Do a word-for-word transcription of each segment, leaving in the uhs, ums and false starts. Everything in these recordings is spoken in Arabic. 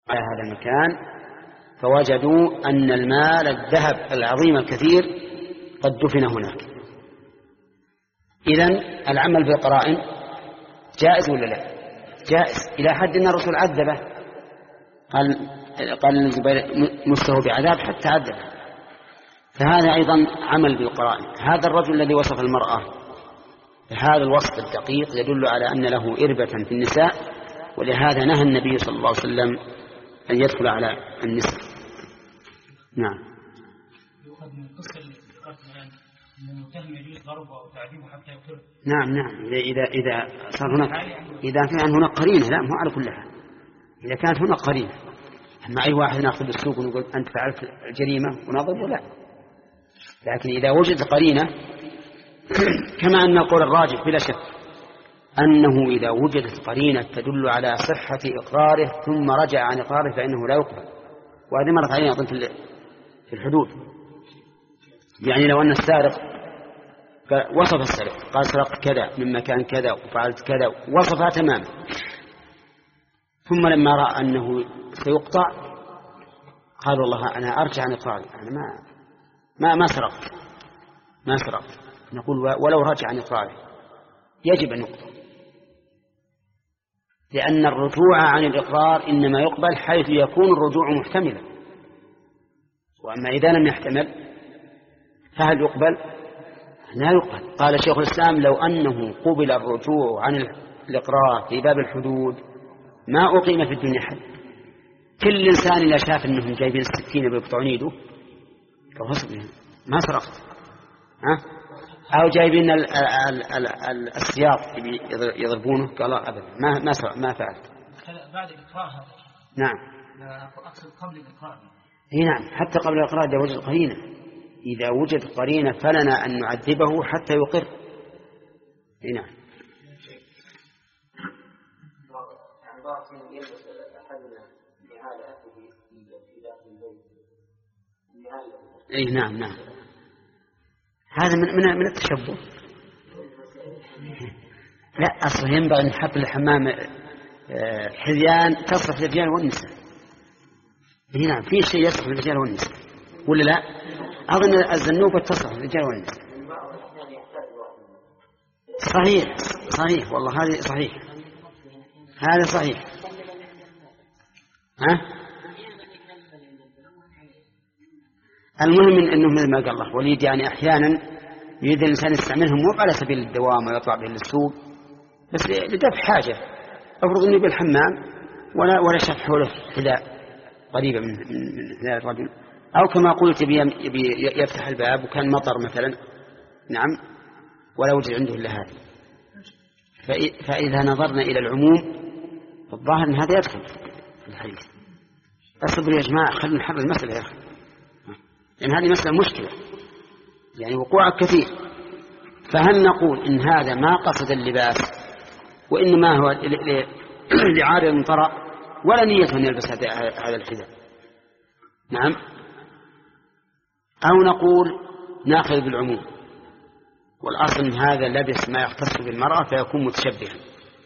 على هذا المكان فوجدوا أن المال الذهب العظيم الكثير قد دفن هناك. إذن العمل بالقرائن جائز ولا لا؟ جائز، إلى حد أن الرسول عذبه، قال قال الزبير مسه بعذاب حتى عذبه. فهذا أيضا عمل بالقرائن. هذا الرجل الذي وصف المرأة هذا الوصف الدقيق يدل على أن له إربة في النساء، ولهذا نهى النبي صلى الله عليه وسلم أن يدخل على النساء. نعم. يؤخذ من القصة اللي ذكرت الآن أن المتهم يجوز ضربه أو تعذيبه حتى يقر. نعم نعم. إذا إذا صار هناك إذا كان هناك قرينة، لا مو على كل حال. إذا كانت هناك قرينة، أما أي واحد نأخذ بالسوق ونقول أنت فعلت الجريمة ونضربه، لا. لكن إذا وجد قرينة، كما أن القول الراجح بلا شك أنه إذا وجدت قرينة تدل على صحة إقراره ثم رجع عن إقراره فإنه لا يقبل. وهذه مرت علينا أظن في الحدود. يعني لو أن السارق وصف السارق قال سرقت كذا من مكان كذا وفعلت كذا وصفها تماما، ثم لما رأى أنه سيقطع قال والله أنا أرجع عن إقراري، أنا ما ما ما سرقت ما سرقت. نقول ولو رجع عن إقراره يجب أن يقطع، لأن الرجوع عن الإقرار إنما يقبل حيث يكون الرجوع محتملا، وأما إذا لم يحتمل فهل يقبل؟ لا يقبل. قال شيخ الإسلام لو أنه قبل الرجوع عن الإقرار في باب الحدود ما أقيم في الدنيا حد. كل إنسان إذا شاف أنهم جايبين السكينة بيقطعون يده ما سرقت، ها؟ أو جايبين ال ال ال ال السياط يضربونه قال أبدا ما ما ما فعلت. بعد الإقرار هذا. نعم. أقصد قبل الإقرار. إيه نعم، حتى قبل الإقرار إذا وجد قرينة، إذا وجد قرينة فلنا أن نعذبه حتى يقر. إيه نعم. إيه نعم نعم. هذا من من من التشبه. لا، أصلا ينبغي أن نحط الحمام حذيان تصرف للرجال والنساء. هنا في شيء يصرف للرجال والنساء ولا لا؟ أظن الزنوبة تصرف للرجال والنساء. صحيح صحيح والله هذه صحيح، هذا صحيح. ها؟ المهم أنه مثل ما قال الله وليد، يعني أحيانا يريد الإنسان يستعملهم مو على سبيل الدوام ويطلع به للسوق، بس لدفع حاجة. أفرض أنه بالحمام ولا ولا شاف حوله حذاء قريبة من من حذاء الرجل، أو كما قلت يبي يفتح الباب وكان مطر مثلا، نعم، ولا وجد عنده إلا هذا. فإذا نظرنا إلى العموم الظاهر أن هذا يدخل في الحديث. أصبروا يا جماعة، خلوا نحرر المسألة يا أخي، لأن هذه مسألة مشكلة يعني وقوع كثير. فهل نقول إن هذا ما قصد اللباس وإنما هو لعارض من طرأ ولا نية أن يلبس هذا الحذاء؟ نعم. أو نقول نأخذ بالعموم والأصل إن هذا لبس ما يختص بالمرأة فيكون متشبها.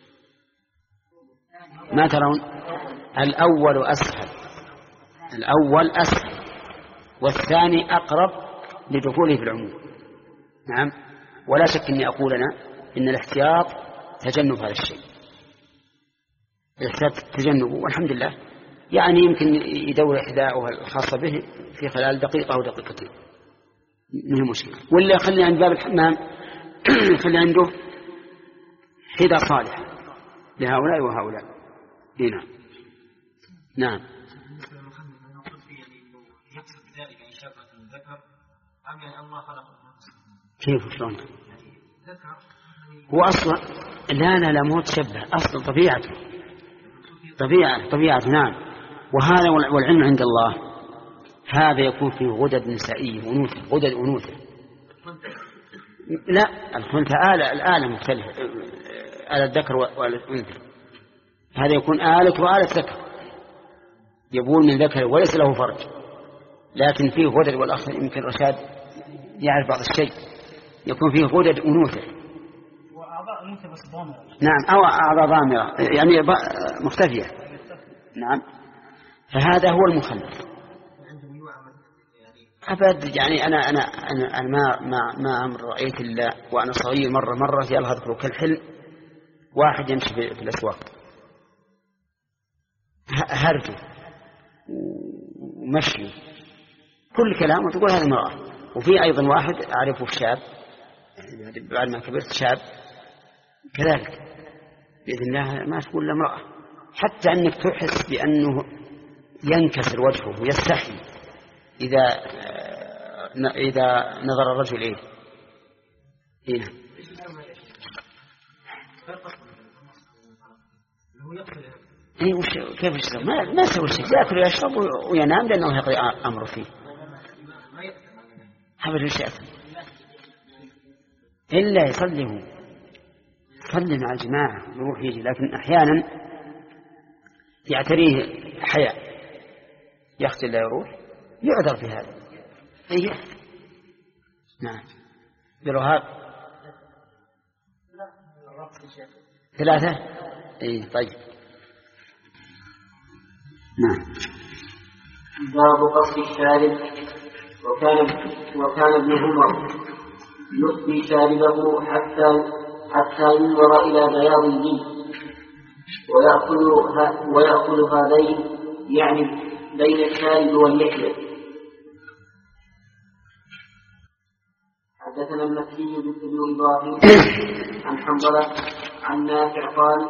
ما ترون؟ الأول أسهل، الأول أسهل والثاني أقرب لدخوله في العموم. نعم. ولا شك أني أقول أنا إن الاحتياط تجنب هذا الشيء، الاحتياط تجنبه، والحمد لله يعني يمكن يدور إحداؤها الخاصة به في خلال دقيقة أو دقيقتين من المشكلة. ولا خلي عند باب الحمام خلي عنده حذاء صالح لهؤلاء وهؤلاء. هنا نعم. كيف شلون؟ هو أصلا لا لا لا مو تشبه، أصلا طبيعته طبيعة طبيعته. نعم. وهذا والعلم عند الله، هذا يكون فيه غدد نسائية ونوثة، غدد أنوثة. لا، الخنثى آلة، الآلة مختلفة، آلة الذكر والأنثى. هذا يكون آلة وآلة ذكر، يبول من ذكر وليس له فرج، لكن فيه غدد، والأخ يمكن رشاد يعرف بعض الشيء، يكون فيه غدد أنوثة وأعضاء أنوثة بس ضامرة. نعم، أو أعضاء ضامرة يعني مختفية. نعم. فهذا هو المخلف. أبد يعني أنا أنا أنا, أنا ما ما ما أمر رأيت إلا وأنا صغير مرة مرة يلا أذكر كالحلم واحد يمشي في, في الأسواق هرجه ومشي كل كلامه تقول هذه امرأة. وفي أيضا واحد أعرفه شاب بعد ما كبرت شاب كذلك بإذن الله ما تقول لامرأة، حتى أنك تحس بأنه ينكسر وجهه ويستحي إذا إذا نظر الرجل إليه. هنا إيه وش كيف يشرب؟ ما ما يسوي شيء، يأكل ويشرب وينام لأنه يقضي أمره فيه. هذا وش يأكل إلا يصلي هو يصلي مع الجماعة يروح يجي، لكن أحيانا يعتريه حياء يختل لا يروح يعذر في هذا. إيه نعم بالرهاب ثلاثة. إيه طيب نعم. باب قص الشارب. وكان وكان ابن عمر يسقي شاربه حتى حتى ينظر إلى بياض الجلد ويأكل ويأكل هذين يعني بين الشارب واللحية. حدثنا المكي بن إبراهيم عن حنظلة عن نافع قال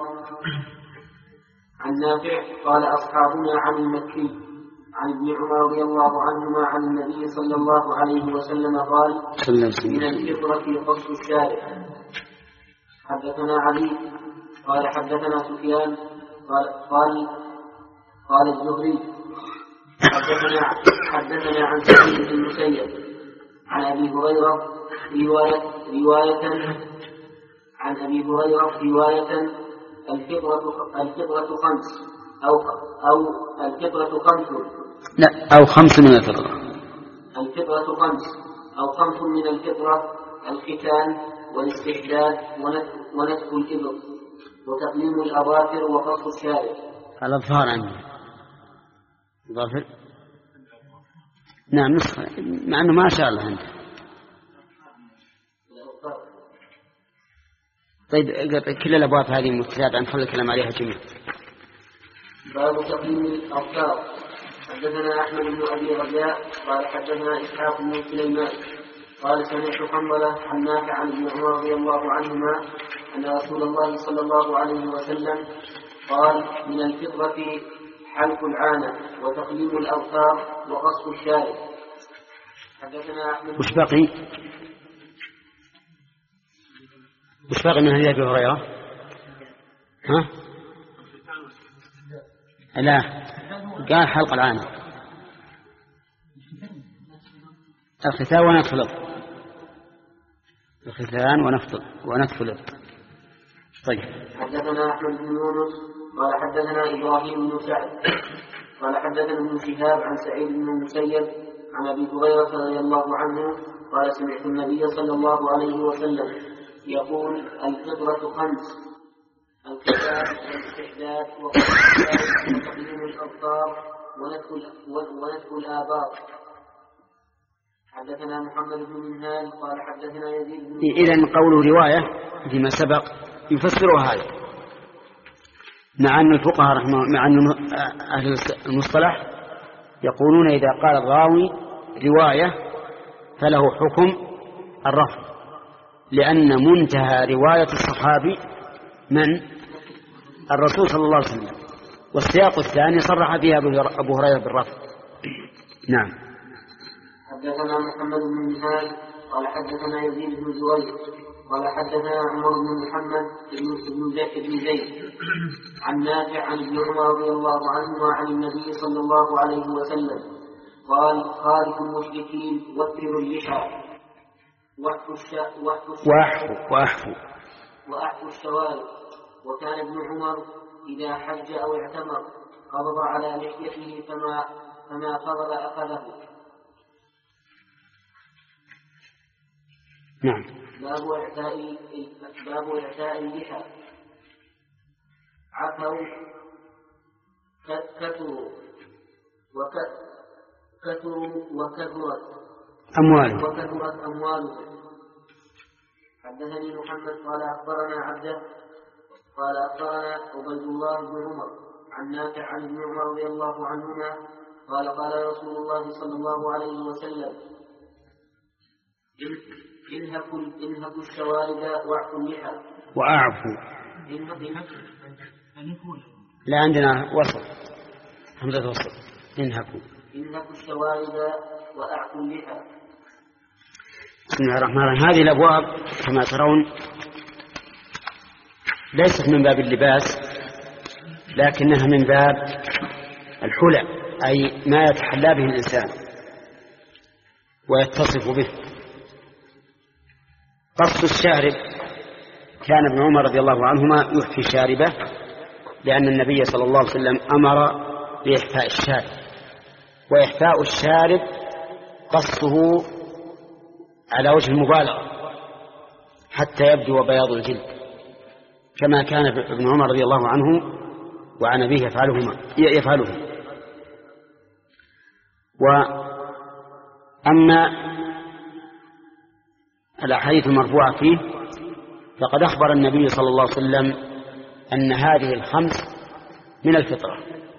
عن نافع قال أصحابنا عن المكي عن ابن عمر رضي الله عنهما عن النبي صلى الله عليه وسلم قال من الفطرة قص الشارب. حدثنا علي قال حدثنا سفيان قال قال قال الزهري حدثنا حدثنا عن سعيد بن المسيب عن أبي هريرة رواية رواية عن أبي هريرة رواية الفطرة الفطرة خمس أو أو الفطرة خمس لا أو خمس من الفطرة. الفطرة خمس أو خمس من الفطرة: الختان والاستحداد ونتف الإبط وتقليم الأظافر وقص الشارب. الأظفار عندي ظافر نعم نسخة مع أنه ما شاء الله عنده. طيب كل الأبواب هذه المتسابعة نخلي الكلام عليها جميع. باب تقليم الأظفار. حدثنا أحمد بن أبي رجاء قال حدثنا إسحاق بن سليمان قال سمعت حنظلة عن نافع عن ابن عمر رضي الله عنهما أن رسول الله صلى الله عليه وسلم قال من الفطرة حلق العانة وتقليم الأظفار وقص الشارب. حدثنا أحمد. وش باقي؟ وش باقي من هدي أبي هريرة؟ ها؟ لا قال حلق العانة الختان ونتف الإبط الختان ونتف الإبط. طيب. حدثنا أحمد بن يونس قال حدثنا إبراهيم بن سعد قال حدثنا ابن شهاب عن سعيد بن المسيب عن أبي هريرة رضي الله عنه قال سمعت النبي صلى الله عليه وسلم يقول الفطرة خمس: الختان والاستحداد وتقليم الأظفار ونتف الآباط. حدثنا محمد بن منهال قال حدثنا يزيد بن. إذن قوله رواية فيما سبق يفسرها هذا، مع أن الفقهاء رحمه مع أن أهل المصطلح يقولون إذا قال الراوي رواية فله حكم الرفع، لأن منتهى رواية الصحابي من الرسول صلى الله عليه وسلم، والسياق الثاني صرح فيها أبو هريرة بالرفع. نعم. حدثنا محمد بن منهال قال حدثنا يزيد بن زويد قال حدثنا عمر بن محمد بن زيد عن نافع عن ابن عمر رضي الله عنهما عن النبي صلى الله عليه وسلم قال خالف المشركين وفروا اللحى واحفوا واحفوا وأحفوا الشوارب. وكان ابن عمر إذا حج أو اعتمر قبض على لحيته فما فما فضل أخذه. نعم. باب إعطاء باب إعطاء اللحى. عفوا كثروا وكثروا وكثرت أمواله وكثرت أمواله. حدثني محمد قال أخبرنا عبده قال أخبرنا عبيد الله بن عمر عن نافع عن ابن عمر رضي الله عنهما قال قال رسول الله صلى الله عليه وسلم انهكوا انهكوا الشوارب واعفوا اللحى وأعفوا. لا عندنا وصل همزة وصل. انهكوا انهكوا الشوارب واعفوا اللحى. بسم الله الرحمن الرحيم. هذه الأبواب كما ترون ليست من باب اللباس لكنها من باب الحلى، أي ما يتحلى به الإنسان ويتصف به. قص الشارب، كان ابن عمر رضي الله عنهما يحفي شاربه لأن النبي صلى الله عليه وسلم أمر بإحفاء الشارب، وإحفاء الشارب قصه على وجه المبالغة حتى يبدو بياض الجلد، كما كان ابن عمر رضي الله عنه وعن أبيه يفعلهما يفعله. وأما الأحاديث المرفوعة فيه فقد أخبر النبي صلى الله عليه وسلم أن هذه الخمس من الفطرة،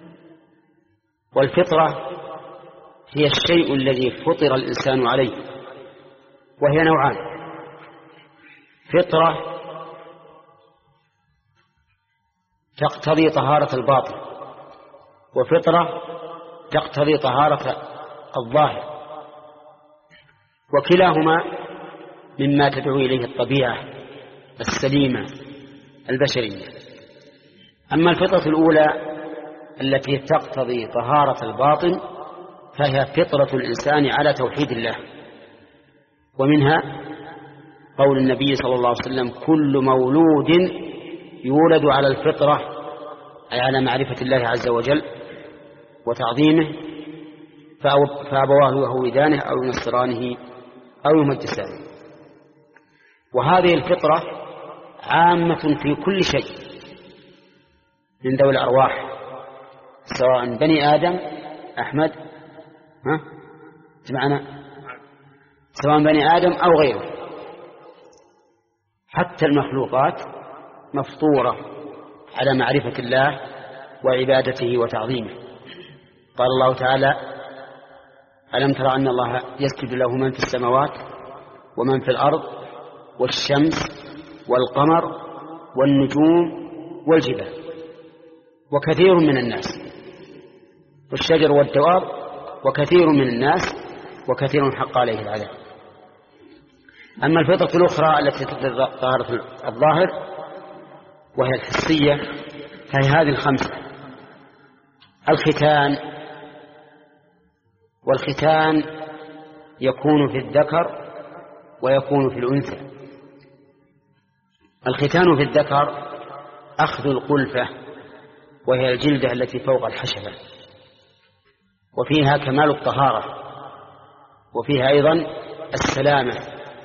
والفطرة هي الشيء الذي فطر الإنسان عليه، وهي نوعان: فطرة تقتضي طهارة الباطن، وفطرة تقتضي طهارة الظاهر، وكلاهما مما تدعو إليه الطبيعة السليمة البشرية. أما الفطرة الأولى التي تقتضي طهارة الباطن فهي فطرة الإنسان على توحيد الله، ومنها قول النبي صلى الله عليه وسلم: كل مولود يولد على الفطرة، أي على معرفة الله عز وجل وتعظيمه، فأبواه يهودانه أو ينصرانه أو يمجسانه. وهذه الفطرة عامة في كل شيء من ذوي الأرواح، سواء بني آدم أحمد ها سمعنا سواء بني آدم أو غيره، حتى المخلوقات مفطورة على معرفة الله وعبادته وتعظيمه. قال الله تعالى: ألم ترى أن الله يسجد له من في السماوات ومن في الأرض والشمس والقمر والنجوم والجبال وكثير من الناس والشجر والدواب وكثير من الناس وكثير حق عليه العذاب. أما الفطرة الأخرى التي تقتضي طهارة الظاهر وهي الحسية فهي هذه الخمسة: الختان، والختان يكون في الذكر ويكون في الأنثى. الختان في الذكر أخذ القلفة، وهي الجلدة التي فوق الحشفة، وفيها كمال الطهارة، وفيها أيضا السلامة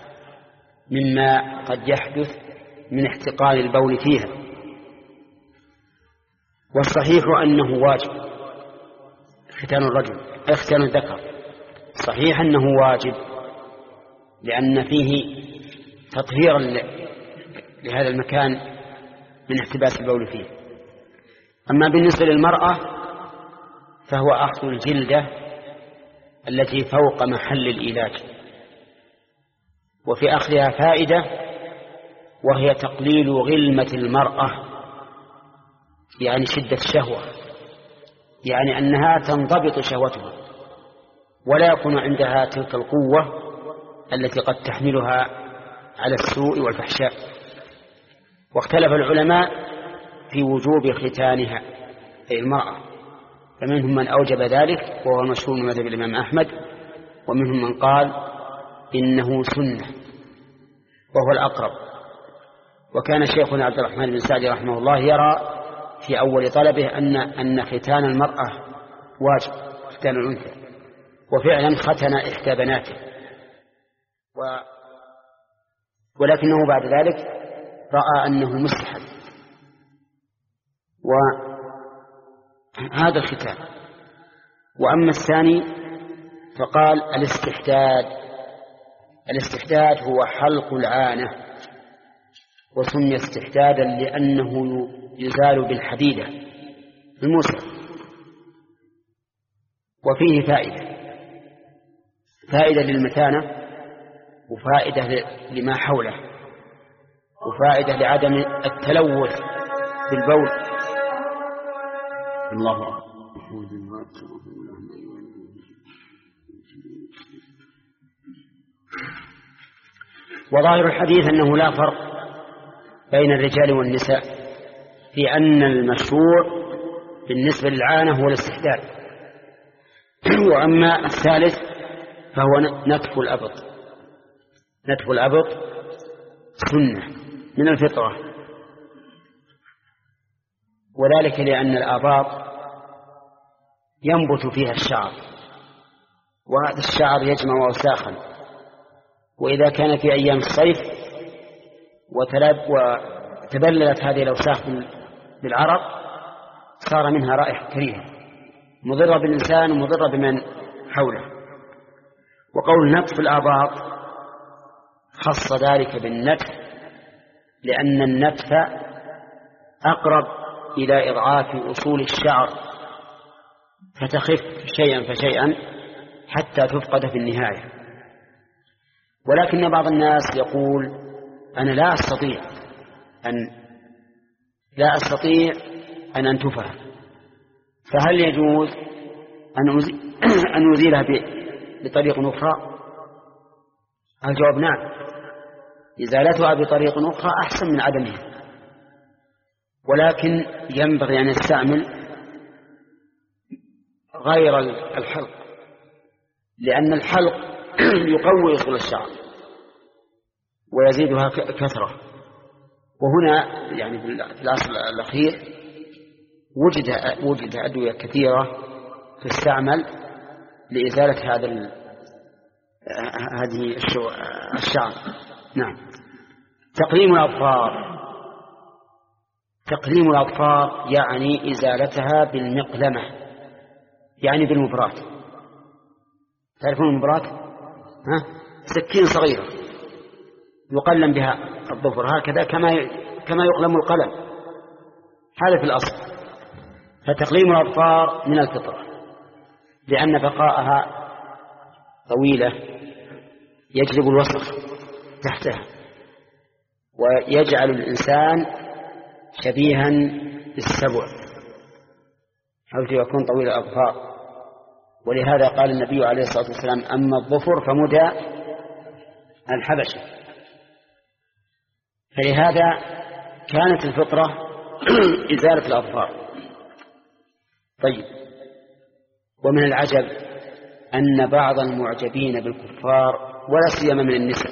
مما قد يحدث من احتقان البول فيها. والصحيح أنه واجب ختان الرجل أي ختان الذكر، صحيح أنه واجب لأن فيه تطهيرا لهذا المكان من احتباس البول فيه. أما بالنسبة للمرأة فهو أخذ الجلدة التي فوق محل الإيلاج، وفي أخذها فائدة، وهي تقليل غلمة المرأة، يعني شدة الشهوة، يعني أنها تنضبط شهوتها ولا يكون عندها تلك القوة التي قد تحملها على السوء والفحشاء. واختلف العلماء في وجوب ختانها أي المرأة، فمنهم من أوجب ذلك وهو المشهور من مذهب الإمام أحمد، ومنهم من قال إنه سنة وهو الأقرب. وكان شيخنا عبد الرحمن بن سعدي رحمه الله يرى في أول طلبه أن أن ختان المرأة واجب ختان الأنثى، وفعلا ختن إحدى بناته، و ولكنه بعد ذلك رأى أنه مستحب. وهذا الختان وأما الثاني فقال الاستحداد. الاستحداد هو حلق العانة، وسمي استحدادا لأنه يزال بالحديدة الموسى. وفيه فائدة فائدة للمتانة، وفائدة لما حوله، وفائدة لعدم التلوث بالبول. الله أكبر. وظاهر الحديث أنه لا فرق بين الرجال والنساء في أن المشروع بالنسبة للعانة هو الاستحداد. وأما الثالث فهو نتف الأبط. نتف الأبط سنة من الفطرة، وذلك لأن الآباط ينبت فيها الشعر، وهذا الشعر يجمع أوساخا، وإذا كان في أيام الصيف وتبللت هذه الأوساخ بالعرق صار منها رائحة كريهة مضرة بالإنسان ومضرة بمن حوله. وقول نتف الآباط خص ذلك بالنتف لأن النتف أقرب إلى إضعاف أصول الشعر، فتخف شيئا فشيئا حتى تفقد في النهاية. ولكن بعض الناس يقول أنا لا أستطيع أن لا أستطيع أن أنتفها، فهل يجوز أن أزيلها بطريق أخرى؟ الجواب نعم، إزالتها بطريق أخرى أحسن من عدمها، ولكن ينبغي أن يستعمل غير الحلق، لأن الحلق يقوي أصول الشعر ويزيدها كثرة. وهنا يعني في العصر الأخير وجد وجد أدوية كثيرة تستعمل لإزالة هذا هذه الشعر. نعم. تقليم الأظفار. تقليم الأظفار يعني إزالتها بالمقلمة، يعني بالمبرات. تعرفون المبرات؟ ها؟ سكين صغيرة يقلم بها الظفر هكذا كما كما يقلم القلم، هذا في الأصل. فتقليم الأظفار من الفطرة، لأن بقاءها طويلة يجلب الوسخ تحتها ويجعل الإنسان شبيها بالسبع، حيث يكون طويل الأظفار. ولهذا قال النبي عليه الصلاة والسلام أما الظفر فمدى الحبشة. فلهذا كانت الفطرة إزالة الأظفار. طيب، ومن العجب أن بعض المعجبين بالكفار ولا سيما من النساء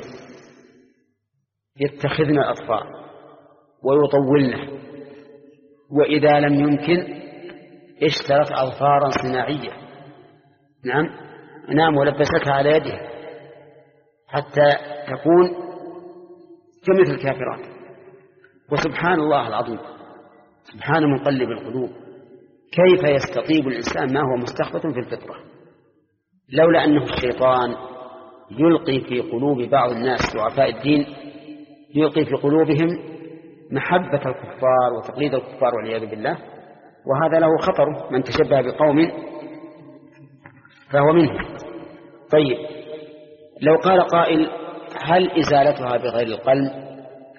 يتخذن الأظفار ويطولنه، وإذا لم يمكن اشترت أظفارا صناعية. نعم نعم ولبستها على يدها حتى تكون كمثل الكافرات. وسبحان الله العظيم، سبحان مقلب القلوب، كيف يستطيب الإنسان ما هو مستخبط في الفطرة؟ لولا أنه الشيطان يلقي في قلوب بعض الناس ضعفاء الدين، يلقي في قلوبهم محبة الكفار وتقليد الكفار والعياذ بالله، وهذا له خطر، من تشبه بقوم فهو منه. طيب، لو قال قائل هل إزالتها بغير القلم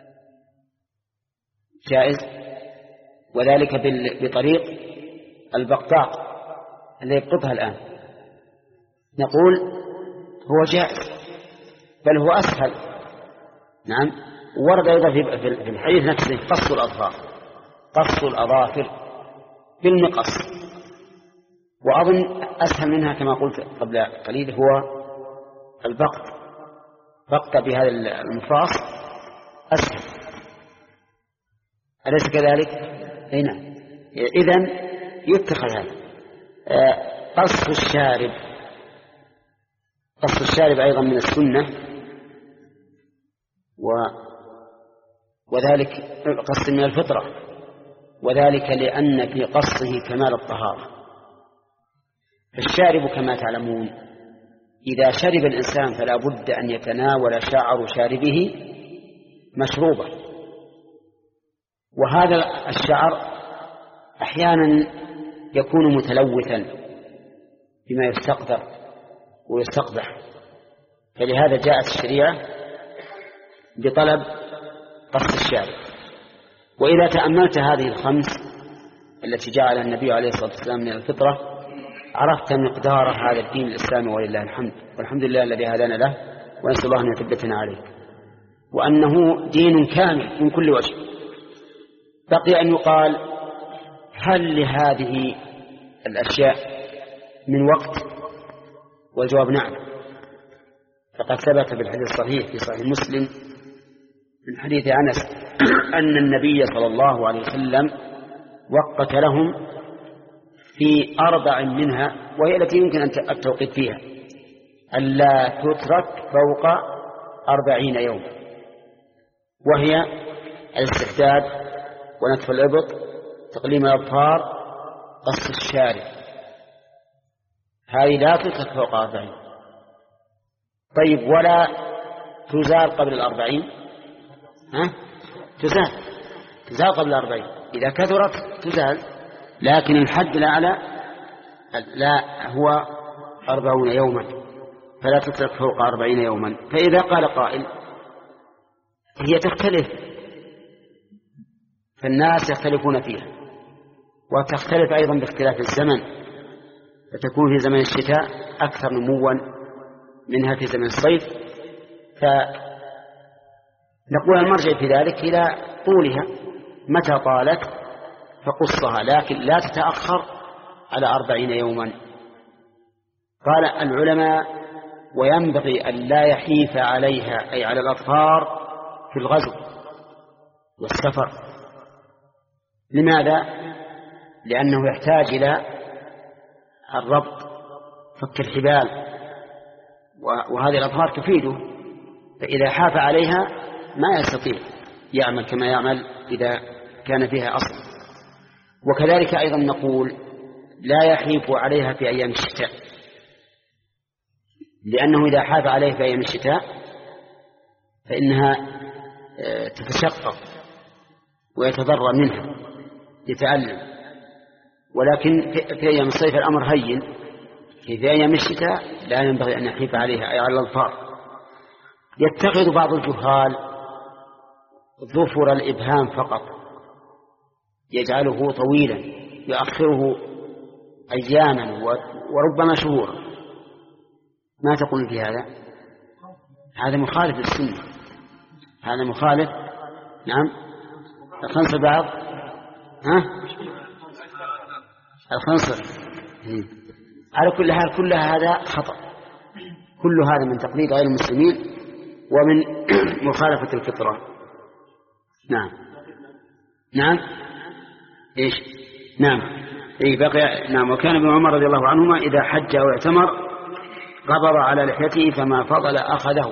جائز، وذلك بطريق البقطاق اللي يبقطها الآن؟ نقول هو جائز، بل هو أسهل. نعم، ورد أيضا في الحديث نفسه قص الأظفار، قص الأظافر بالمقص، وأظن أسهل منها كما قلت قبل قليل هو البقط، بقط بهذا المفاص أسهل، أليس كذلك؟ أي نعم. إذن يتخذ هذا. قص الشارب، قص الشارب أيضا من السنة، و وذلك قص من الفطرة، وذلك لأن في قصه كمال الطهارة. الشارب كما تعلمون إذا شرب الإنسان فلا بد أن يتناول شعر شاربه مشروبا، وهذا الشعر أحيانا يكون متلوثا بما يستقذر ويستقبح، فلهذا جاءت الشريعة بطلب قص الشارب. وإذا تأملت هذه الخمس التي جعلها النبي عليه الصلاة والسلام من الفطرة عرفت مقدار هذا الدين الإسلامي ولله الحمد، والحمد لله الذي هدانا له، ونسأل الله أن يثبتنا عليه، وأنه دين كامل من كل وجه. بقي أن يقال هل لهذه الأشياء من وقت؟ والجواب نعم، فقد ثبت بالحديث الصحيح في صحيح مسلم من حديث أنس أن النبي صلى الله عليه وسلم وقت لهم في أربع منها، وهي التي يمكن أن التوقيت فيها، ألا تترك فوق أربعين يوم، وهي الاستحداد ونتف الإبط، تقليم الأظفار، قص الشارب، هذه لا تترك فوق أربعين. طيب ولا تزال قبل الأربعين؟ ها؟ تزال تزال قبل الأربعين، إذا كثرت تزال، لكن الحد الأعلى لا هو أربعون يوما، فلا تترك فوق أربعين يوما. فإذا قال قائل هي تختلف، فالناس يختلفون فيها، وتختلف أيضا باختلاف الزمن، فتكون في زمن الشتاء أكثر نموا منها في زمن الصيف، فنقول المرجع في ذلك إلى طولها، متى طالت فقصها، لكن لا تتأخر على أربعين يوما. قال العلماء وينبغي أن لا يحيف عليها، أي على الأطفال في الغزو والسفر. لماذا؟ لأنه يحتاج إلى الربط، فك الحبال، وهذه الأطفال تفيده، فإذا حاف عليها ما يستطيع يعمل كما يعمل إذا كان فيها أصل. وكذلك أيضا نقول لا يحيف عليها في أيام الشتاء، لأنه إذا حاف عليه في أيام الشتاء فإنها تتشقق ويتضرر منها يتألم، ولكن في أيام الصيف الأمر هين، في أيام الشتاء لا ينبغي أن يحيف عليها، أي على الأظفار. يتخذ بعض الجهال ظفر الإبهام فقط، يجعله طويلا يؤخره أياما وربما شهورا. ما تقول في هذا؟ هذا مخالف للسنة، هذا مخالف. نعم الخنصر بعض، ها الخنصر على كل حال، كل هذا خطأ، كل هذا من تقليد غير المسلمين ومن مخالفة الفطرة. نعم نعم إيش نعم إيه بقي. نعم وكان ابن عمر رضي الله عنهما إذا حج أو اعتمر قبض على لحيته فما فضل أخذه.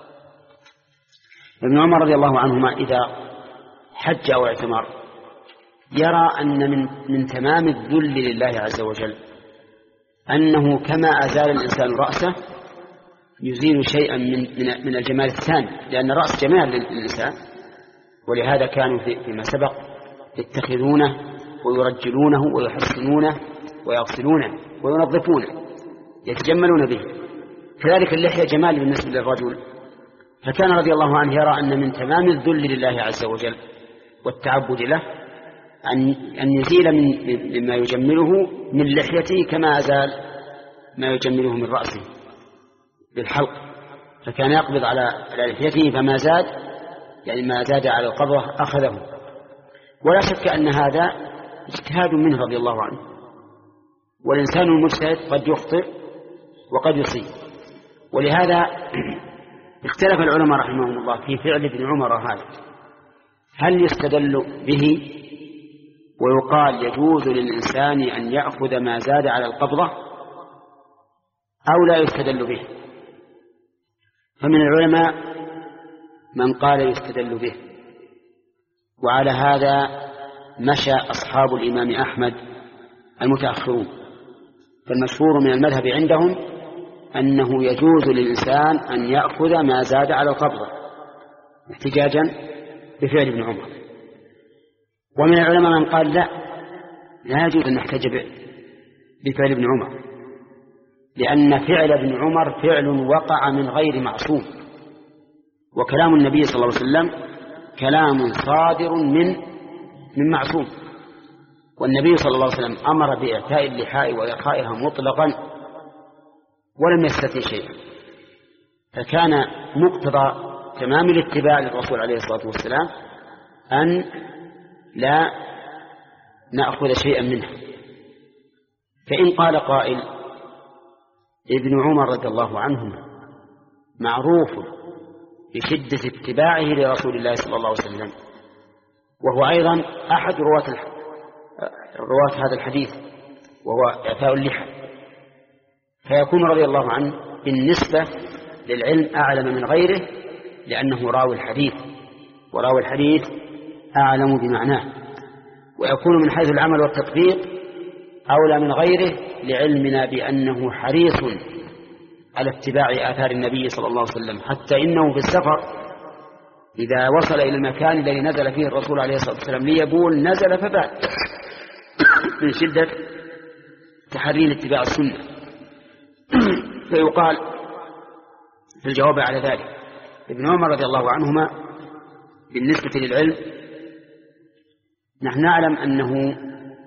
ابن عمر رضي الله عنهما إذا حج أو اعتمر يرى أن من, من تمام الذل لله عز وجل أنه كما أزال الإنسان رأسه يزيل شيئا من, من, من الجمال الثاني، لأن الرأس جمال للإنسان، ولهذا كانوا فيما سبق يتخذونه ويرجلونه ويحسنونه ويغسلونه وينظفونه يتجملون به. كذلك اللحية جمال بالنسبة للرجل، فكان رضي الله عنه يرى أن من تمام الذل لله عز وجل والتعبد له أن يزيل من مما يجمله من لحيته كما أزال ما يجمله من رأسه بالحلق، فكان يقبض على لحيته فما زاد، يعني ما زاد على القبضة أخذه. ولا شك أن هذا اجتهاد منه رضي الله عنه، والإنسان المجتهد قد يخطئ وقد يصيب. ولهذا اختلف العلماء رحمهم الله في فعل ابن عمر هذا، هل يستدل به ويقال يجوز للإنسان أن يأخذ ما زاد على القبضة أو لا يستدل به؟ فمن العلماء من قال يستدل به، وعلى هذا مشى أصحاب الإمام أحمد المتأخرون، فالمشهور من المذهب عندهم أنه يجوز للإنسان أن يأخذ ما زاد على القبضة احتجاجا بفعل ابن عمر. ومن العلماء من قال لا لا يجوز أن نحتج بفعل ابن عمر، لأن فعل ابن عمر فعل وقع من غير معصوم، وكلام النبي صلى الله عليه وسلم كلام صادر من من معصوم، والنبي صلى الله عليه وسلم أمر بإعتاء اللحاء وإرخائها مطلقا ولم يستثني شيئا، فكان مقتضى تمام الاتباع للرسول عليه الصلاة والسلام أن لا نأخذ شيئا منها. فإن قال قائل ابن عمر رضي الله عنهما معروف بشدة اتباعه لرسول الله صلى الله عليه وسلم، وهو أيضا أحد رواة رواة هذا الحديث وهو إعفاء اللحى، فيكون رضي الله عنه بالنسبة للعلم أعلم من غيره لأنه راوي الحديث، وراوي الحديث أعلم بمعناه، ويكون من حيث العمل والتطبيق أولى من غيره لعلمنا بأنه حريص على اتباع آثار النبي صلى الله عليه وسلم، حتى إنه في السفر إذا وصل إلى المكان الذي نزل فيه الرسول عليه الصلاة والسلام ليبول نزل فبات من شدة تحري اتباع السنة. فيقال في الجواب على ذلك ابن عمر رضي الله عنهما بالنسبة للعلم نحن نعلم أنه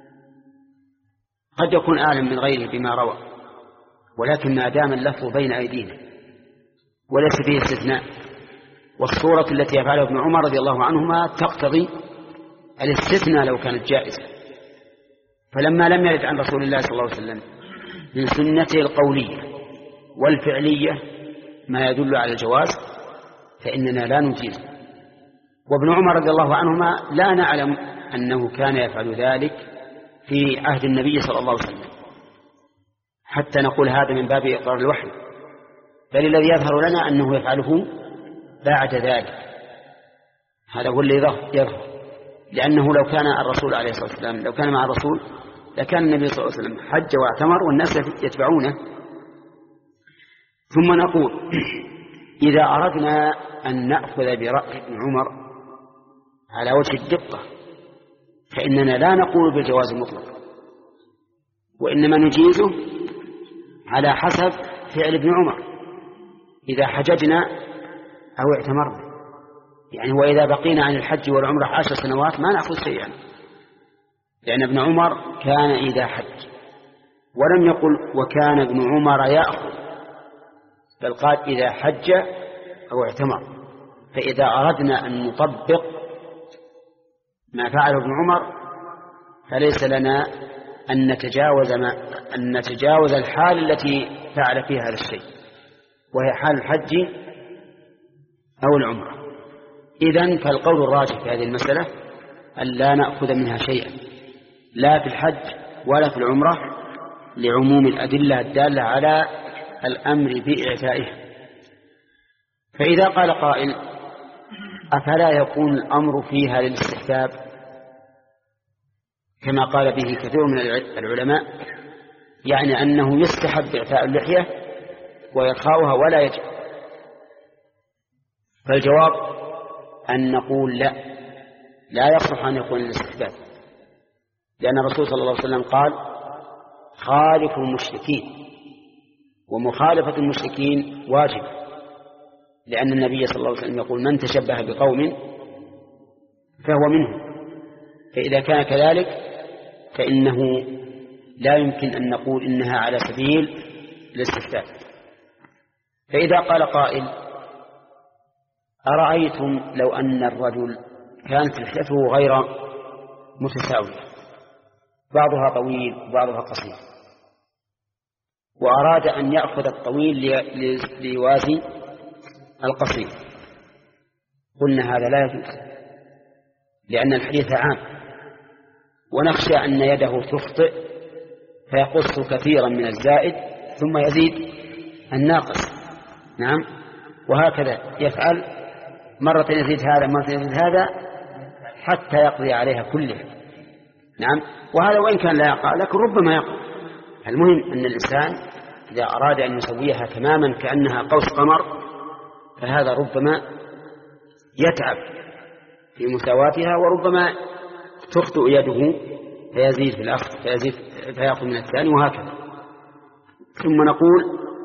قد يكون أعلم من غيره بما روى، ولكن ما دام اللفظ بين أيدينا وليس فيه استثناء، والصورة التي يفعلها ابن عمر رضي الله عنهما تقتضي الاستثناء لو كانت جائزة، فلما لم يرد عن رسول الله صلى الله عليه وسلم من سنته القولية والفعلية ما يدل على الجواز فإننا لا نجيز. وابن عمر رضي الله عنهما لا نعلم أنه كان يفعل ذلك في عهد النبي صلى الله عليه وسلم حتى نقول هذا من باب إقرار الوحي، بل الذي يظهر لنا أنه يفعله بعد ذلك، هذا هو اللي يظهر، لأنه لو كان الرسول عليه الصلاة والسلام لو كان مع الرسول لكان النبي صلى الله عليه وسلم حج واعتمر والناس يتبعونه. ثم نقول إذا أردنا أن نأخذ برأي ابن عمر على وجه الدقة فإننا لا نقول بالجواز المطلق، وإنما نجيزه على حسب فعل ابن عمر إذا حججنا أو اعتمرنا، يعني وإذا بقينا عن الحج والعمرة عشر سنوات ما نأخذ شيئا، لأن ابن عمر كان إذا حج، ولم يقل وكان ابن عمر يأخذ، بل قال إذا حج أو اعتمر. فإذا أردنا أن نطبق ما فعله ابن عمر فليس لنا أن نتجاوز, ما أن نتجاوز الحال التي فعل فيها هذا الشيء، وهي حال الحج أو العمرة. إذن فالقول الراجح في هذه المسألة أن لا نأخذ منها شيئا لا في الحج ولا في العمرة لعموم الأدلة الدالة على الأمر بإعفائها. فإذا قال قائل أفلا يكون الأمر فيها للاستحباب كما قال به كثير من العلماء، يعني أنه يستحب إعفاء اللحية ويرخاؤها ولا يجب؟ فالجواب أن نقول لا لا يصح أن يكون للاستحباب، لأن الرسول صلى الله عليه وسلم قال خالفوا المشركين، ومخالفة المشركين واجب، لأن النبي صلى الله عليه وسلم يقول من تشبه بقوم فهو منهم. فإذا كان كذلك فإنه لا يمكن أن نقول إنها على سبيل الاستحباب. فإذا قال قائل أرأيتم لو أن الرجل كانت لحيته غير متساوية، بعضها طويل وبعضها قصير، وأراد أن يأخذ الطويل ليوازي القصير، قلنا هذا لا يجوز، لأن الحديث عام، ونخشى أن يده تخطئ فيقص كثيرا من الزائد ثم يزيد الناقص. نعم، وهكذا يفعل، مرة يزيد هذا مرة يزيد هذا حتى يقضي عليها كلها. نعم، وهذا وإن كان لا يقع لكن ربما يقع، المهم أن الإنسان إذا أراد أن يسويها تماما كأنها قوس قمر فهذا ربما يتعب في مساواتها، وربما تخطئ يده فيزيد في الأخذ فيزيد فيأخذ من الثاني وهكذا. ثم نقول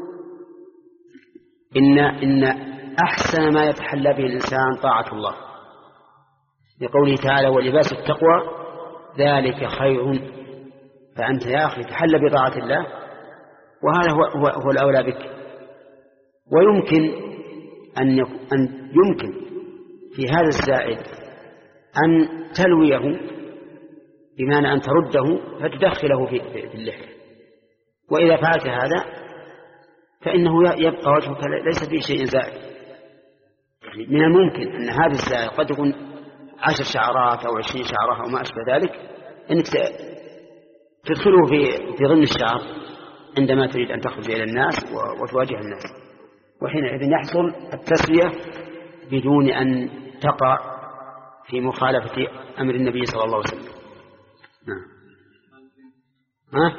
إن إن أحسن ما يتحلى به الإنسان طاعة الله، لقوله تعالى ولباس التقوى ذلك خير. فأنت يا أخي تحلى بطاعة الله، وهذا هو, هو, هو الأولى بك. ويمكن أن, أن يمكن في هذا الزائد أن تلويه بمعنى أن ترده فتدخله في, في اللحية، وإذا فعلت هذا فإنه يبقى وجهك ليس فيه شيء زائد. يعني من الممكن أن هذا الزائد قد يكون عشر شعرات أو عشرين شعرة أو ما أشبه ذلك، أنك تدخله في في ضمن الشعر عندما تريد أن تخرج إلى الناس وتواجه الناس، وحينئذ يحصل التسوية بدون أن تقع في مخالفة أمر النبي صلى الله عليه وسلم. نعم. ها؟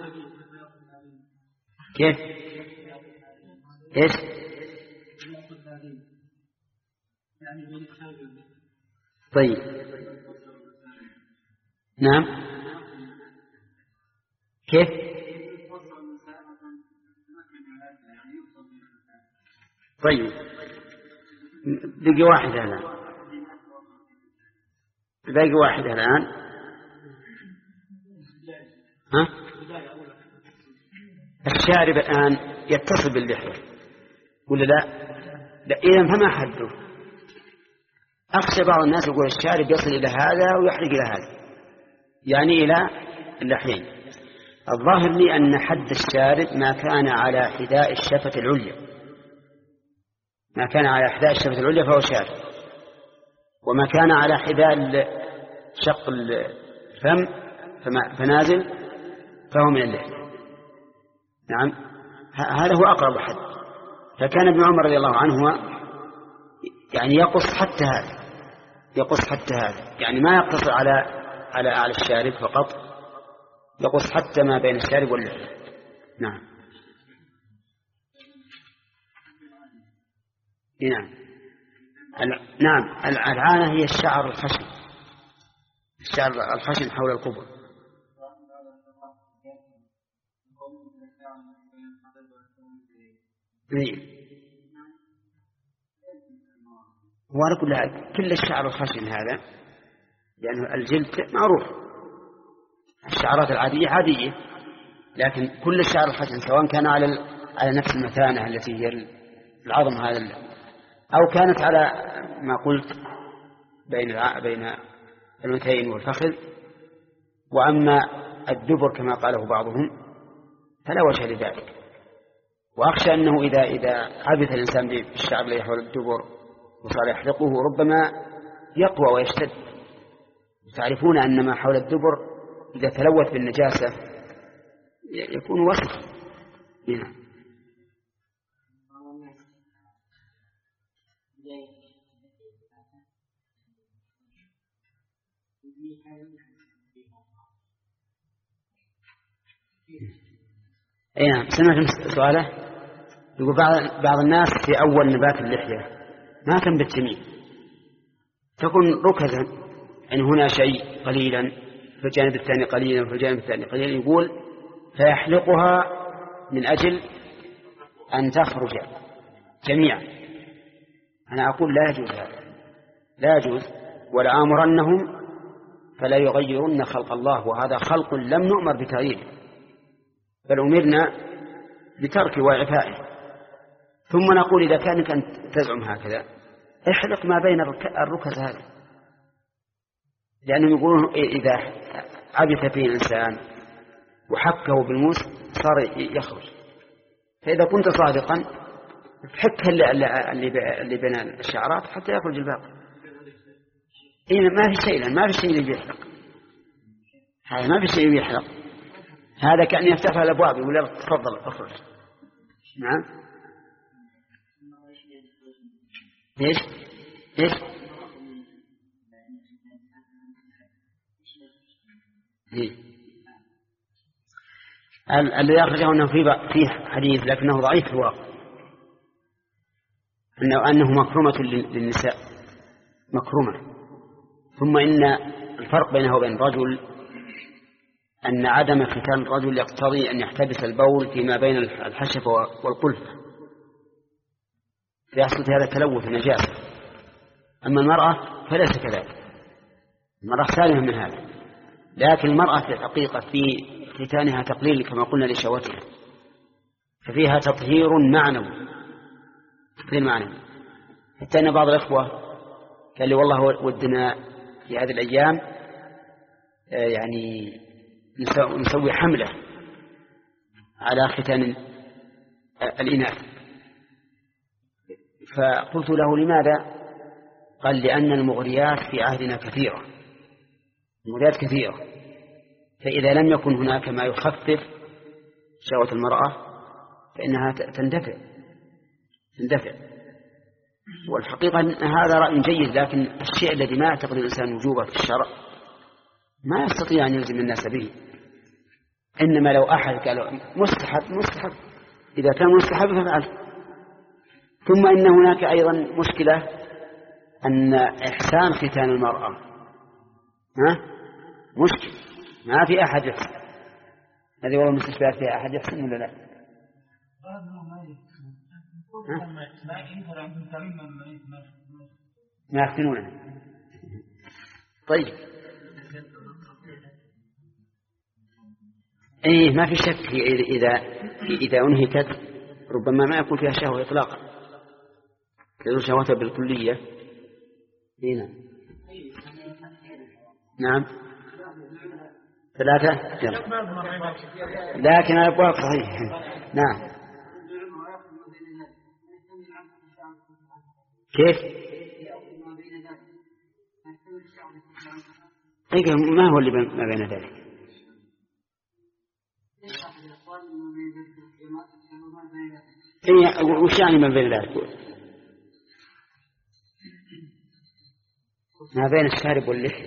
كيف؟ إيش؟ طيب. نعم. كيف؟ طيب باقي واحدة الآن، باقي واحدة الآن. ها؟ الشارب الآن يتصل باللحية ولا لا؟ لا، إذن فما حده. أخشى بعض الناس يقول الشارب يصل إلى هذا ويحرق إلى هذا، يعني إلى اللحيين. الظاهر لي أن حد الشارب ما كان على حذاء الشفة العليا، ما كان على حذاء الشفة العليا فهو شارب، وما كان على حذاء شق الفم فنازل فهو من اللحية. نعم، هذا هو أقرب حد. فكان ابن عمر رضي الله عنه يعني يقص حتى هذا، يقص حتى هذا، يعني ما يقتصر على على أعلى الشارب فقط، يقص حتى ما بين الشارب واللحية. نعم. نعم. نعم، العانة هي الشعر الخشن، الشعر الخشن حول القبر. وعلى كل حال كل الشعر الخشن هذا لأنه يعني الجلد معروف، الشعرات العادية عادية، لكن كل الشعر الخشن سواء كان على على نفس المثانة التي هي العظم هذا أو كانت على ما قلت بين بين الأنثيين والفخذ. وأما الدبر كما قاله بعضهم فلا وجه لذلك. وأخشى أنه إذا إذا عبث الإنسان بالشعر الذي حول الدبر وصار يحرقه ربما يقوى ويشتد. تعرفون أن ما حول الدبر إذا تلوث بالنجاسة يكون وسخ. نعم. اي نعم، سمعت سؤاله. يقول بعض بعض الناس في اول نبات اللحيه ما كان بالجميع، تكون ركزا، يعني هنا شيء قليلا في الجانب الثاني قليلا في الجانب الثاني قليلا، يقول فيحلقها من اجل ان تخرج جميعا. انا اقول لا يجوز هذا، لا يجوز. ولآمرنهم فلا يغيرن خلق الله، وهذا خلق لم نؤمر بتغييره بل أمرنا بترك وإعفائه. ثم نقول إذا كانك أن تزعم هكذا احلق ما بين الركز هذا، لأنهم يقولون إذا عبث فيه الإنسان وحكه بالموس صار يخرج. فإذا كنت صادقا حك اللي بين الشعرات حتى يخرج الباقي. إيه ما في شيء، ما في شيء اللي بيحلق هذا، ما في شيء بيحلق هذا، كأن يفتح الأبواب يقول له تفضل اخرج. نعم. ايش ايش إيه؟ الذي أخرجه أنه فيه حديث لكنه ضعيف في الواقع، أنه, أنه مكرمة للنساء، مكرمة. ثم إن الفرق بينه وبين الرجل أن عدم ختان الرجل يقتضي أن يحتبس البول فيما بين الحشفة والقلفة، فيحصل هذا تلوث النجاسة. أما المرأة فليس كذلك، المرأة سالمة من هذا، لكن المرأة في الحقيقة في ختانها تقليل كما قلنا لشهوتها، ففيها تطهير معنوي، تطهير معنوي. حتى أن بعض الأخوة قال لي والله ودنا في هذه الأيام يعني نسوي حملة على ختان الإناث، فقلت له لماذا؟ قال لأن المغريات في عهدنا كثيرة، المغريات كثيرة، فإذا لم يكن هناك ما يخفف شهوة المرأة فإنها تندفع تندفع والحقيقة أن هذا رأي جيد، لكن الشيء الذي ما يعتقد الإنسان وجوبه في الشرع ما يستطيع أن يلزم الناس به. إنما لو أحد قال مستحب مستحب، إذا كان مستحب ففعله. ثم إن هناك أيضا مشكلة أن إحسان ختان المرأة ها مشكل، ما في أحد يحسن. هذه والله المستشفيات فيها أحد يحسن ولا لا؟ ما يحسنونه. طيب إيه ما في شك إذا إذا أنهكت ربما ما يكون فيها شهوة إطلاقا، لأنه شهوتها بالكلية. هنا نعم ثلاثة جرى. لكن الأبواب صحيح. نعم كيف؟ أيضا ما هو اللي ما بين ذلك؟ إيه وش يعني ما بين ذلك؟ ما بين الشارب واللحية.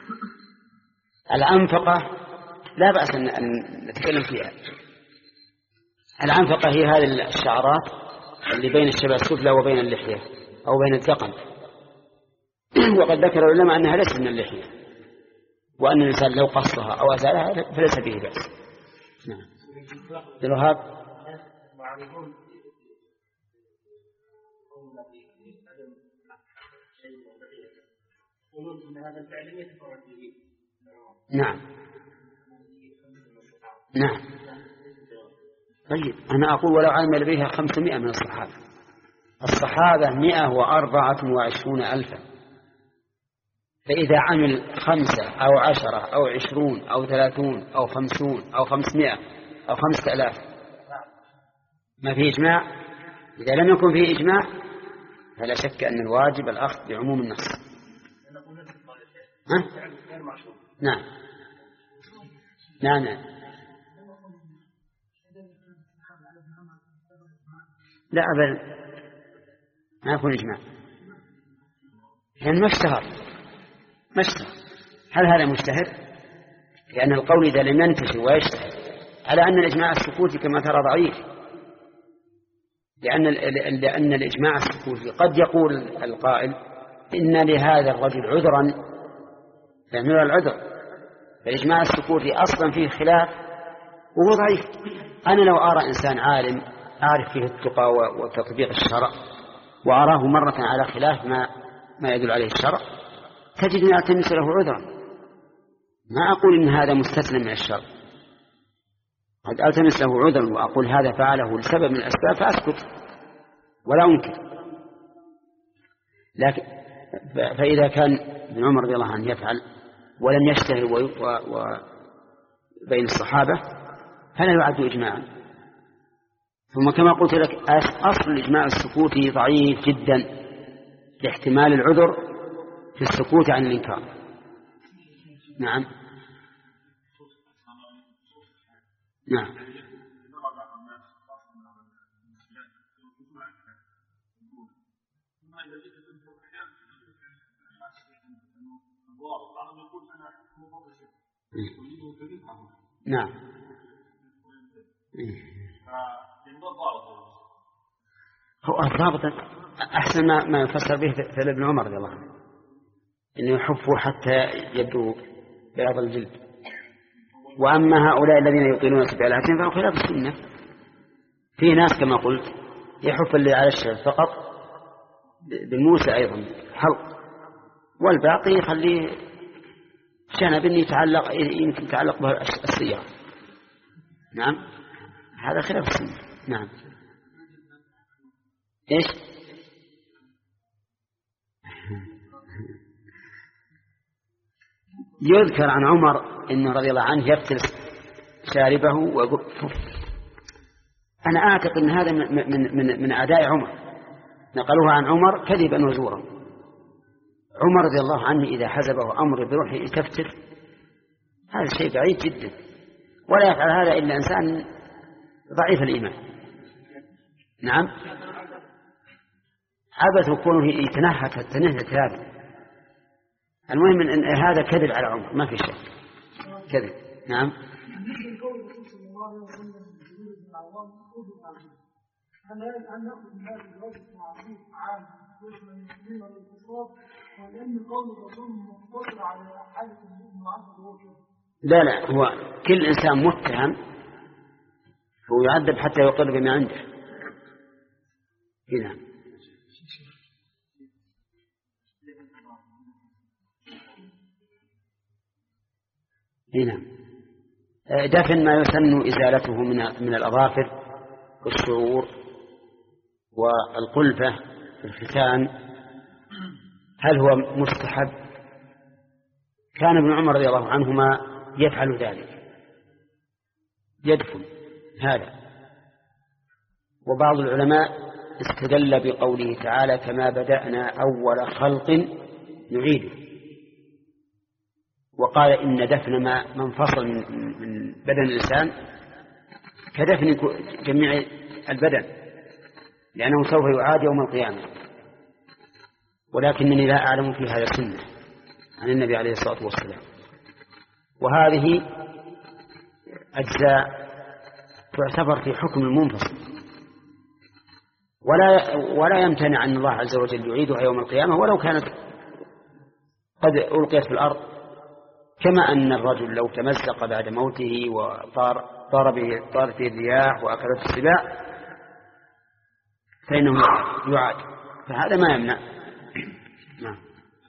العنفقة لا بأس أن نتكلم فيها. العنفقة هي هذه الشعرات اللي بين الشبه السفلى وبين اللحية أو بين الذقن، وقد ذكر العلماء أنها ليست من اللحية، وأن الإنسان لو قصها أو أزالها فليس به بأس. نعم الوهاب. نعم نعم. طيب أنا أقول ولو عمل بها خمسمائة من الصحابة، الصحابة مئة وأربعة وعشرون ألفا، فإذا عمل خمسة أو عشرة أو عشرون أو ثلاثون أو خمسون أو خمسمائة أو خمسة ألاف ما فيه إجماع. إذا لم يكن فيه إجماع فلا شك أن الواجب الأخذ بعموم النص. ها؟ نعم نعم نعم. لا أبدا ما يكون إجماع، لأن ما اشتهر ما اشتهر. هل هذا مشتهر؟ لأن القول إذا لم ينتشر ويشتهر، على أن الإجماع السكوتي كما ترى ضعيف، لأن لأن الإجماع السكوتي قد يقول القائل إن لهذا الرجل عذرا فيعمل العذر، فالإجماع السكوتي أصلا فيه خلاف وهو ضعيف. أنا لو أرى إنسان عالم أعرف فيه التقى وتطبيق الشرع وأراه مرة على خلاف ما ما يدل عليه الشرع، تجدني ألتمس له عذرا، ما أقول إن هذا مستثنى من الشرع، قد ألتمس له عذرا وأقول هذا فعله لسبب من الأسباب فأسكت ولا أنكر. لكن فإذا كان ابن عمر رضي الله عنه يفعل ولم يشتهر وبين الصحابة فلا يعد إجماعا. ثم كما قلت لك أصل الإجماع السكوتي ضعيف جدا لاحتمال العذر في السكوت عن الإنكار. نعم نعم نعم هو الضابط أحسن ما, ما يفسر به فعل ابن عمر رضي الله عنه إنه يحفوا حتى يبدو بياض الجلد. وأما هؤلاء الذين يطيلون سبالاتهم فهو خلاف السنة. في ناس كما قلت يحف اللي على الشعر فقط بالموسى أيضا حلق، والباقي يخليه شنب يتعلق يمكن يتعلق به السيارة. نعم هذا خلاف السنة. نعم إيش يذكر عن عمر إنه رضي الله عنه يفتل شاربه ويقول أنا أعتقد أن هذا من, من, من, من أعداء عمر، نقلوها عن عمر كذبا وزورا. عمر رضي الله عنه إذا حزبه أمر بروحه يتفتر، هذا شيء بعيد جدا، ولا يفعل هذا إلا إنسان ضعيف الإيمان. نعم عبث كونه يتنهك التنهك هذا. المهم أن هذا كذب على عمر ما في شك كذب. نعم لا لا هو كل إنسان متهم هو يعذب حتى يقر بما عنده. هنا هنا دفن ما يسن إزالته من من الأظافر والشعور والقلفة في الختان، هل هو مستحب؟ كان ابن عمر رضي الله عنهما يفعل ذلك، يدفن هذا. وبعض العلماء استدل بقوله تعالى كما بدأنا أول خلق نعيده، وقال إن دفن ما منفصل من بدن الإنسان كدفن جميع البدن، لأنه سوف يعاد يوم القيامة. ولكنني لا أعلم في هذا سنة عن النبي عليه الصلاة والسلام. وهذه أجزاء تعتبر في حكم المنفصل، ولا ولا يمتنع أن الله عز وجل يعيدها يوم القيامة ولو كانت قد ألقيت في الأرض، كما أن الرجل لو تمزق بعد موته وطار طار به طارت به الرياح وأكلت السباع فإنه يعاد، فهذا ما يمنع. نعم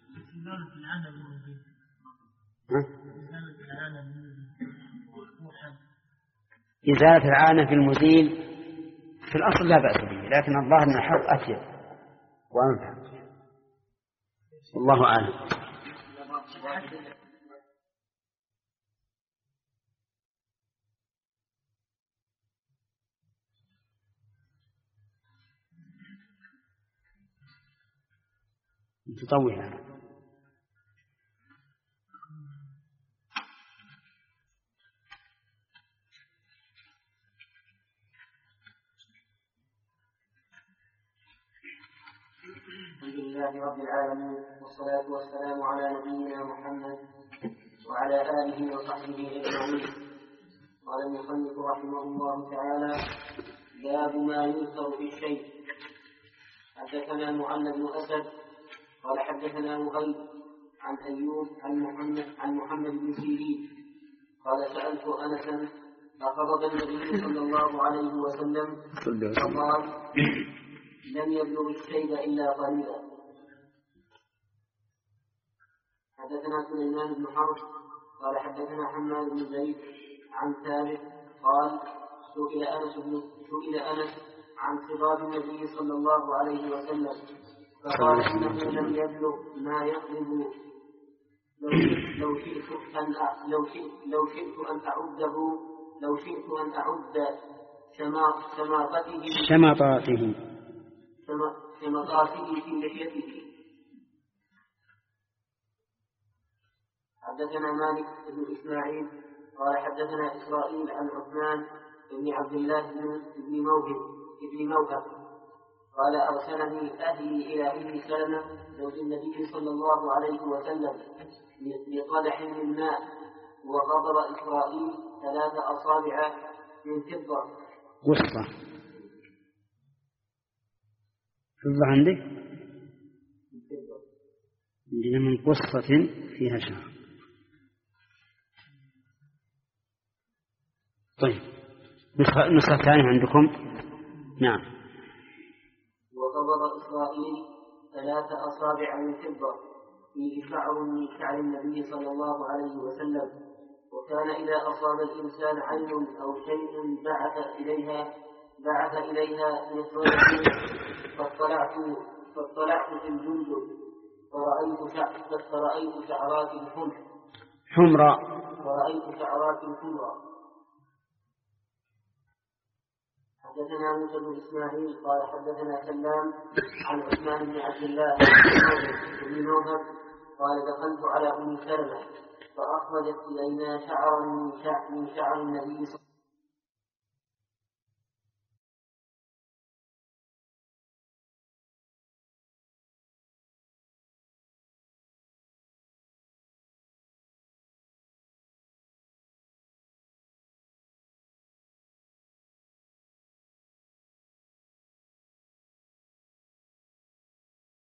إزالة العانة في المزيل في الأصل لا بأس به، لكن الظاهر أن الحق أفيد وأنفع، والله أعلم. تطويها الحمد لله رب العالمين، والصلاة والسلام على نبينا محمد وعلى آله وصحبه أجمعين. قال المصنف رحمه الله تعالى: باب ما يذكر في الشيء. حدثنا معل بن أسد قال حدثنا وهيب عن أيوب عن محمد عن محمد بن سيرين قال سألت أنسا فقبض النبي صلى الله عليه وسلم فقال: لم يبلغ الشيب إلا قليلا. حدثنا سليمان بن حرب قال حدثنا حماد بن زيد عن ثابت قال: سئل أنس بن سئل أنس عن خضاب النبي صلى الله عليه وسلم فقال إنه لم يبلغ ما يقرب. لو شئت أن لو شئت لو شئت أن أعده لو شئت أن أعد شماطته شماطاته شماطاته في لحيته. حدثنا مالك بن إسماعيل قال حدثنا إسرائيل عن عثمان بن عبد الله بن موهب بن موهب قال أرسلني أهلي إلى أم سلمة زوج النبي صلى الله عليه وسلم بقدح من ماء، وغضب إسرائيل ثلاث أصابع من فضة. قصة فضة عندك؟ عندنا من قصة فيها شهر. طيب نسخة ثانية عندكم؟ نعم. وقبض إسرائيل ثلاث أصابع من فضة فيه شعر من شعر النبي صلى الله عليه وسلم، وكان إذا أصاب الإنسان عين أو شيء بعث إليها بعث إليها مثله. فاطلعت فاطلعت في الجندب فرأيت شع... فرأيت شعرات الحمر حمراء فرأيت شعرات حمراء. حدثنا موسى بن إسماعيل قال حدثنا سلام عن عثمان بن عبد الله بن نوفل قال دخلت على أم سلمة فأخرجت إلينا شعرا من شعر, من شعر النبي صلى الله عليه وسلم